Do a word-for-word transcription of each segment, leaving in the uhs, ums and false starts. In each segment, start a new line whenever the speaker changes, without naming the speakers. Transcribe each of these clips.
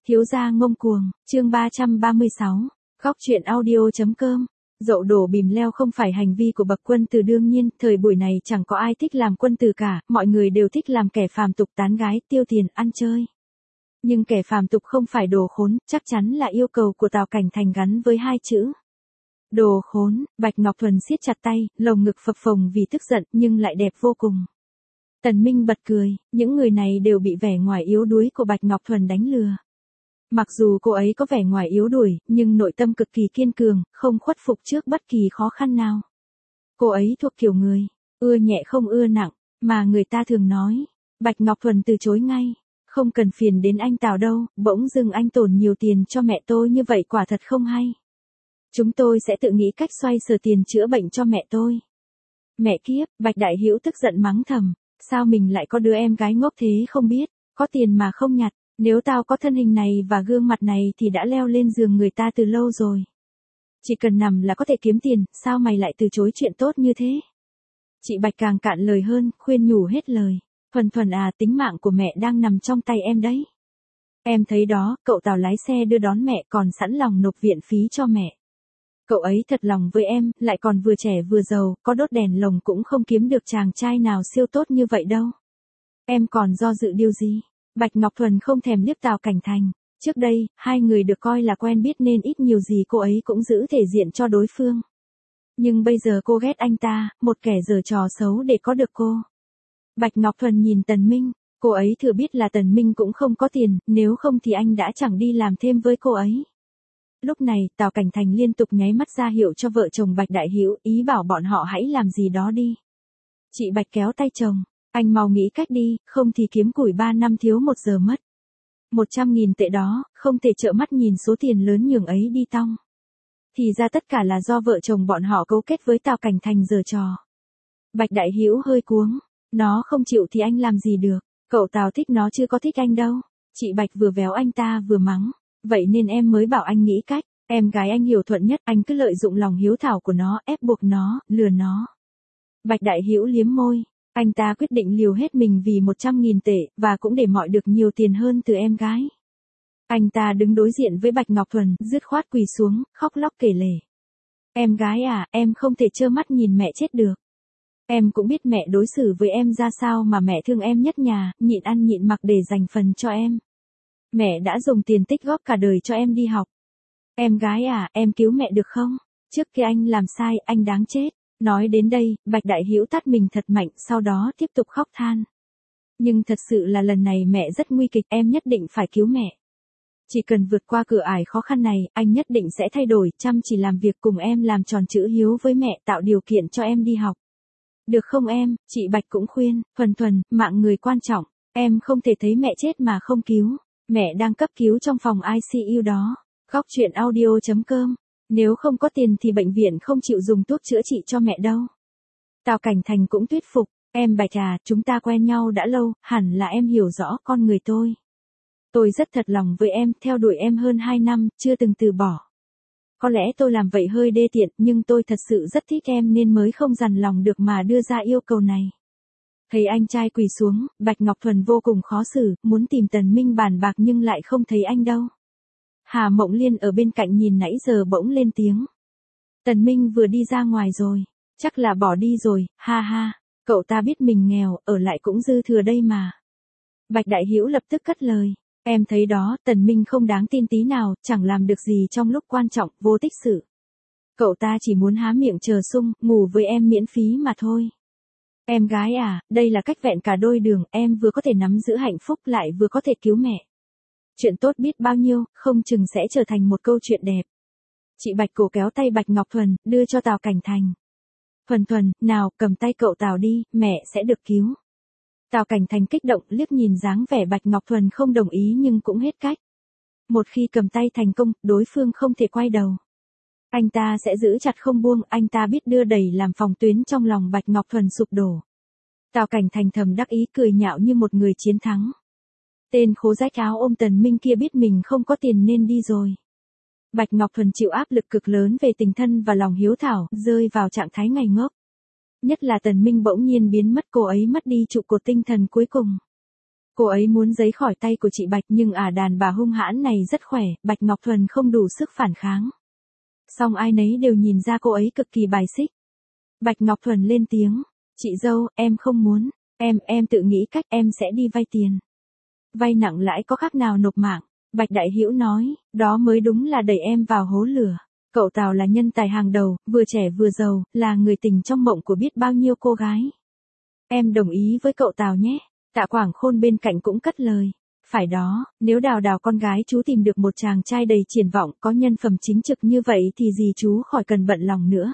Thiếu gia ngông cuồng, chương ba trăm ba mươi sáu, góc truyện audio.com. Dậu đổ bìm leo không phải hành vi của bậc quân tử đương nhiên, thời buổi này chẳng có ai thích làm quân tử cả, mọi người đều thích làm kẻ phàm tục tán gái, tiêu tiền, ăn chơi. Nhưng kẻ phàm tục không phải đồ khốn, chắc chắn là yêu cầu của Tào Cảnh Thành gắn với hai chữ. Đồ khốn, Bạch Ngọc Thuần siết chặt tay, lồng ngực phập phồng vì tức giận nhưng lại đẹp vô cùng. Tần Minh bật cười, những người này đều bị vẻ ngoài yếu đuối của Bạch Ngọc Thuần đánh lừa. Mặc dù cô ấy có vẻ ngoài yếu đuối, nhưng nội tâm cực kỳ kiên cường, không khuất phục trước bất kỳ khó khăn nào. Cô ấy thuộc kiểu người, ưa nhẹ không ưa nặng, mà người ta thường nói. Bạch Ngọc Thuần từ chối ngay, không cần phiền đến anh Tào đâu, bỗng dưng anh tổn nhiều tiền cho mẹ tôi như vậy quả thật không hay. Chúng tôi sẽ tự nghĩ cách xoay sở tiền chữa bệnh cho mẹ tôi. Mẹ kiếp, Bạch Đại Hữu tức giận mắng thầm, sao mình lại có đứa em gái ngốc thế không biết, có tiền mà không nhặt. Nếu tao có thân hình này và gương mặt này thì đã leo lên giường người ta từ lâu rồi. Chỉ cần nằm là có thể kiếm tiền, sao mày lại từ chối chuyện tốt như thế? Chị Bạch càng cạn lời hơn, khuyên nhủ hết lời. Thuần Thuần à, tính mạng của mẹ đang nằm trong tay em đấy. Em thấy đó, cậu Tào lái xe đưa đón mẹ còn sẵn lòng nộp viện phí cho mẹ. Cậu ấy thật lòng với em, lại còn vừa trẻ vừa giàu, có đốt đèn lồng cũng không kiếm được chàng trai nào siêu tốt như vậy đâu. Em còn do dự điều gì? Bạch Ngọc Thuần không thèm liếc Tào Cảnh Thành. Trước đây, hai người được coi là quen biết nên ít nhiều gì cô ấy cũng giữ thể diện cho đối phương. Nhưng bây giờ cô ghét anh ta, một kẻ giở trò xấu để có được cô. Bạch Ngọc Thuần nhìn Tần Minh, cô ấy thừa biết là Tần Minh cũng không có tiền, nếu không thì anh đã chẳng đi làm thêm với cô ấy. Lúc này, Tào Cảnh Thành liên tục nháy mắt ra hiệu cho vợ chồng Bạch Đại Hữu, ý bảo bọn họ hãy làm gì đó đi. Chị Bạch kéo tay chồng. Anh mau nghĩ cách đi, không thì kiếm củi ba năm thiếu một giờ mất. Một trăm nghìn tệ đó, không thể trợn mắt nhìn số tiền lớn nhường ấy đi tong. Thì ra tất cả là do vợ chồng bọn họ cấu kết với Tào Cảnh Thành giở trò. Bạch Đại Hữu hơi cuống, nó không chịu thì anh làm gì được, cậu Tào thích nó chưa có thích anh đâu. Chị Bạch vừa véo anh ta vừa mắng, vậy nên em mới bảo anh nghĩ cách, em gái anh hiểu thuận nhất, anh cứ lợi dụng lòng hiếu thảo của nó, ép buộc nó, lừa nó. Bạch Đại Hữu liếm môi. Anh ta quyết định liều hết mình vì một trăm nghìn tệ, và cũng để mọi được nhiều tiền hơn từ em gái. Anh ta đứng đối diện với Bạch Ngọc Thuần, dứt khoát quỳ xuống, khóc lóc kể lể. Em gái à, em không thể trơ mắt nhìn mẹ chết được. Em cũng biết mẹ đối xử với em ra sao mà mẹ thương em nhất nhà, nhịn ăn nhịn mặc để dành phần cho em. Mẹ đã dùng tiền tích góp cả đời cho em đi học. Em gái à, em cứu mẹ được không? Trước khi anh làm sai, anh đáng chết. Nói đến đây, Bạch Đại Hữu tát mình thật mạnh, sau đó tiếp tục khóc than. Nhưng thật sự là lần này mẹ rất nguy kịch, em nhất định phải cứu mẹ. Chỉ cần vượt qua cửa ải khó khăn này, anh nhất định sẽ thay đổi, chăm chỉ làm việc cùng em làm tròn chữ hiếu với mẹ, tạo điều kiện cho em đi học. Được không em? Chị Bạch cũng khuyên, Thuần Thuần, mạng người quan trọng, em không thể thấy mẹ chết mà không cứu. Mẹ đang cấp cứu trong phòng i xê u đó. Góc truyện audio.com. Nếu không có tiền thì bệnh viện không chịu dùng thuốc chữa trị cho mẹ đâu. Tào Cảnh Thành cũng thuyết phục, em Bạch à, chúng ta quen nhau đã lâu, hẳn là em hiểu rõ con người tôi. Tôi rất thật lòng với em, theo đuổi em hơn hai năm, chưa từng từ bỏ. Có lẽ tôi làm vậy hơi đê tiện, nhưng tôi thật sự rất thích em nên mới không dằn lòng được mà đưa ra yêu cầu này. Thấy anh trai quỳ xuống, Bạch Ngọc Thuần vô cùng khó xử, muốn tìm Tần Minh bàn bạc nhưng lại không thấy anh đâu. Hà Mộng Liên ở bên cạnh nhìn nãy giờ bỗng lên tiếng. Tần Minh vừa đi ra ngoài rồi, chắc là bỏ đi rồi, ha ha, cậu ta biết mình nghèo, ở lại cũng dư thừa đây mà. Bạch Đại Hữu lập tức cất lời, em thấy đó, Tần Minh không đáng tin tí nào, chẳng làm được gì trong lúc quan trọng, vô tích sự. Cậu ta chỉ muốn há miệng chờ sung, ngủ với em miễn phí mà thôi. Em gái à, đây là cách vẹn cả đôi đường, em vừa có thể nắm giữ hạnh phúc lại vừa có thể cứu mẹ. Chuyện tốt biết bao nhiêu, không chừng sẽ trở thành một câu chuyện đẹp. Chị Bạch cổ kéo tay Bạch Ngọc Thuần, đưa cho Tào Cảnh Thành. Thuần Thuần, nào, cầm tay cậu Tào đi, mẹ sẽ được cứu. Tào Cảnh Thành kích động liếc nhìn dáng vẻ Bạch Ngọc Thuần không đồng ý nhưng cũng hết cách. Một khi cầm tay thành công, đối phương không thể quay đầu. Anh ta sẽ giữ chặt không buông, anh ta biết đưa đẩy làm phòng tuyến trong lòng Bạch Ngọc Thuần sụp đổ. Tào Cảnh Thành thầm đắc ý cười nhạo như một người chiến thắng. Tên khố rách áo ôm Tần Minh kia biết mình không có tiền nên đi rồi. Bạch Ngọc Thuần chịu áp lực cực lớn về tình thân và lòng hiếu thảo, rơi vào trạng thái ngây ngốc. Nhất là Tần Minh bỗng nhiên biến mất, cô ấy mất đi trụ cột tinh thần cuối cùng. Cô ấy muốn giấy khỏi tay của chị Bạch nhưng ả đàn bà hung hãn này rất khỏe, Bạch Ngọc Thuần không đủ sức phản kháng. Song ai nấy đều nhìn ra cô ấy cực kỳ bài xích. Bạch Ngọc Thuần lên tiếng, chị dâu, em không muốn, em, em tự nghĩ cách em sẽ đi vay tiền. Vay nặng lãi có khác nào nộp mạng, Bạch Đại Hữu nói, đó mới đúng là đẩy em vào hố lửa. Cậu Tào là nhân tài hàng đầu, vừa trẻ vừa giàu, là người tình trong mộng của biết bao nhiêu cô gái. Em đồng ý với cậu Tào nhé. Tạ Quảng Khôn bên cạnh cũng cất lời. Phải đó, nếu Đào Đào con gái chú tìm được một chàng trai đầy triển vọng, có nhân phẩm chính trực như vậy thì gì chú khỏi cần bận lòng nữa.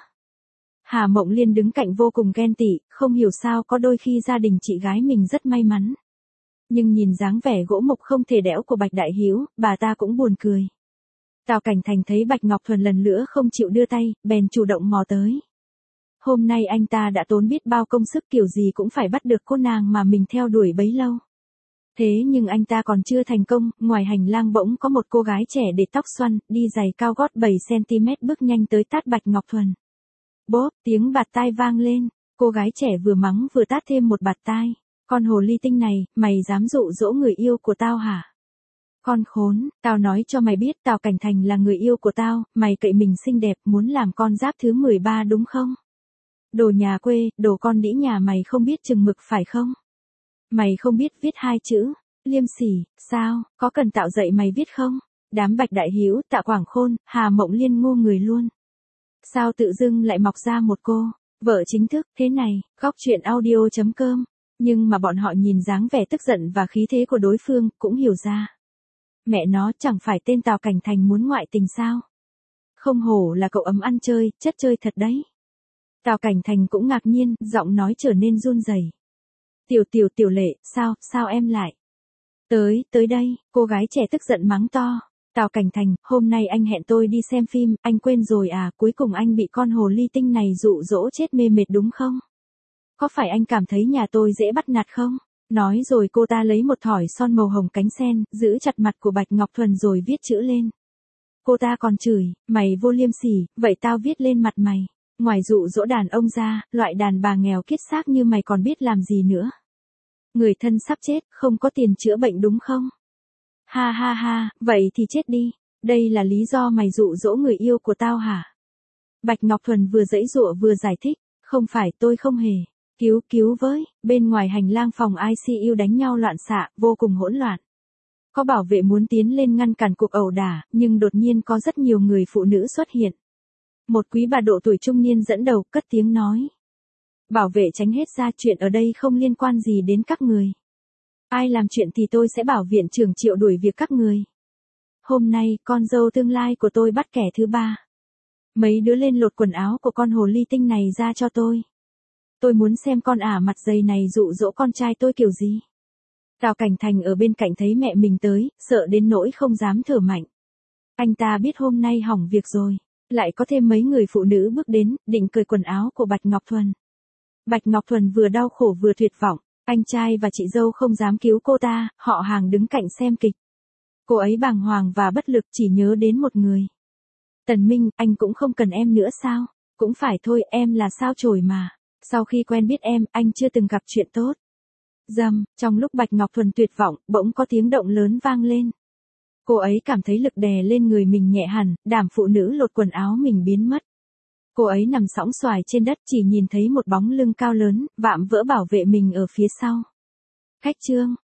Hà Mộng Liên đứng cạnh vô cùng ghen tị, không hiểu sao có đôi khi gia đình chị gái mình rất may mắn. Nhưng nhìn dáng vẻ gỗ mục không thể đẽo của Bạch Đại Hữu, bà ta cũng buồn cười. Tào Cảnh Thành thấy Bạch Ngọc Thuần lần nữa không chịu đưa tay, bèn chủ động mò tới. Hôm nay anh ta đã tốn biết bao công sức kiểu gì cũng phải bắt được cô nàng mà mình theo đuổi bấy lâu. Thế nhưng anh ta còn chưa thành công, ngoài hành lang bỗng có một cô gái trẻ để tóc xoăn, đi giày cao gót bảy xăng ti mét bước nhanh tới tát Bạch Ngọc Thuần. Bốp, tiếng bạt tai vang lên, cô gái trẻ vừa mắng vừa tát thêm một bạt tai. Con hồ ly tinh này, mày dám dụ dỗ người yêu của tao hả? Con khốn, tao nói cho mày biết Tào Cảnh Thành là người yêu của tao, mày cậy mình xinh đẹp muốn làm con giáp thứ mười ba đúng không? Đồ nhà quê, đồ con đĩ nhà mày không biết chừng mực phải không? Mày không biết viết hai chữ, liêm sỉ, sao, có cần tạo dậy mày viết không? Đám Bạch Đại Hữu, Tạ Quảng Khôn, Hà Mộng Liên ngô người luôn. Sao tự dưng lại mọc ra một cô, vợ chính thức, thế này, góc truyện audio chấm com. Nhưng mà bọn họ nhìn dáng vẻ tức giận và khí thế của đối phương, cũng hiểu ra. Mẹ nó chẳng phải tên Tào Cảnh Thành muốn ngoại tình sao? Không hổ là cậu ấm ăn chơi, chất chơi thật đấy. Tào Cảnh Thành cũng ngạc nhiên, giọng nói trở nên run rẩy. Tiểu tiểu tiểu lệ, sao, sao em lại? Tới, tới đây, cô gái trẻ tức giận mắng to. Tào Cảnh Thành, hôm nay anh hẹn tôi đi xem phim, anh quên rồi à, cuối cùng anh bị con hồ ly tinh này dụ dỗ chết mê mệt đúng không? Có phải anh cảm thấy nhà tôi dễ bắt nạt không? Nói rồi cô ta lấy một thỏi son màu hồng cánh sen, giữ chặt mặt của Bạch Ngọc Thuần rồi viết chữ lên. Cô ta còn chửi, mày vô liêm sỉ, vậy tao viết lên mặt mày. Ngoài dụ dỗ đàn ông ra, loại đàn bà nghèo kiết xác như mày còn biết làm gì nữa? Người thân sắp chết, không có tiền chữa bệnh đúng không? Ha ha ha, vậy thì chết đi. Đây là lý do mày dụ dỗ người yêu của tao hả? Bạch Ngọc Thuần vừa giãy giụa vừa giải thích, không phải tôi không hề. Cứu cứu với, bên ngoài hành lang phòng i xê u đánh nhau loạn xạ, vô cùng hỗn loạn. Có bảo vệ muốn tiến lên ngăn cản cuộc ẩu đả, nhưng đột nhiên có rất nhiều người phụ nữ xuất hiện. Một quý bà độ tuổi trung niên dẫn đầu, cất tiếng nói. Bảo vệ tránh hết ra, chuyện ở đây không liên quan gì đến các người. Ai làm chuyện thì tôi sẽ bảo viện trưởng Triệu đuổi việc các người. Hôm nay, con dâu tương lai của tôi bắt kẻ thứ ba. Mấy đứa lên lột quần áo của con hồ ly tinh này ra cho tôi. Tôi muốn xem con ả mặt dày này dụ dỗ con trai tôi kiểu gì. Tào Cảnh Thành ở bên cạnh thấy mẹ mình tới, sợ đến nỗi không dám thở mạnh. Anh ta biết hôm nay hỏng việc rồi. Lại có thêm mấy người phụ nữ bước đến, định cởi quần áo của Bạch Ngọc Thuần. Bạch Ngọc Thuần vừa đau khổ vừa tuyệt vọng. Anh trai và chị dâu không dám cứu cô ta, họ hàng đứng cạnh xem kịch. Cô ấy bàng hoàng và bất lực chỉ nhớ đến một người. Tần Minh, anh cũng không cần em nữa sao? Cũng phải thôi, em là sao chổi mà. Sau khi quen biết em, anh chưa từng gặp chuyện tốt. Dầm, trong lúc Bạch Ngọc Thuần tuyệt vọng, bỗng có tiếng động lớn vang lên. Cô ấy cảm thấy lực đè lên người mình nhẹ hẳn, đảm phụ nữ lột quần áo mình biến mất. Cô ấy nằm sõng xoài trên đất chỉ nhìn thấy một bóng lưng cao lớn, vạm vỡ bảo vệ mình ở phía sau. Khách trương,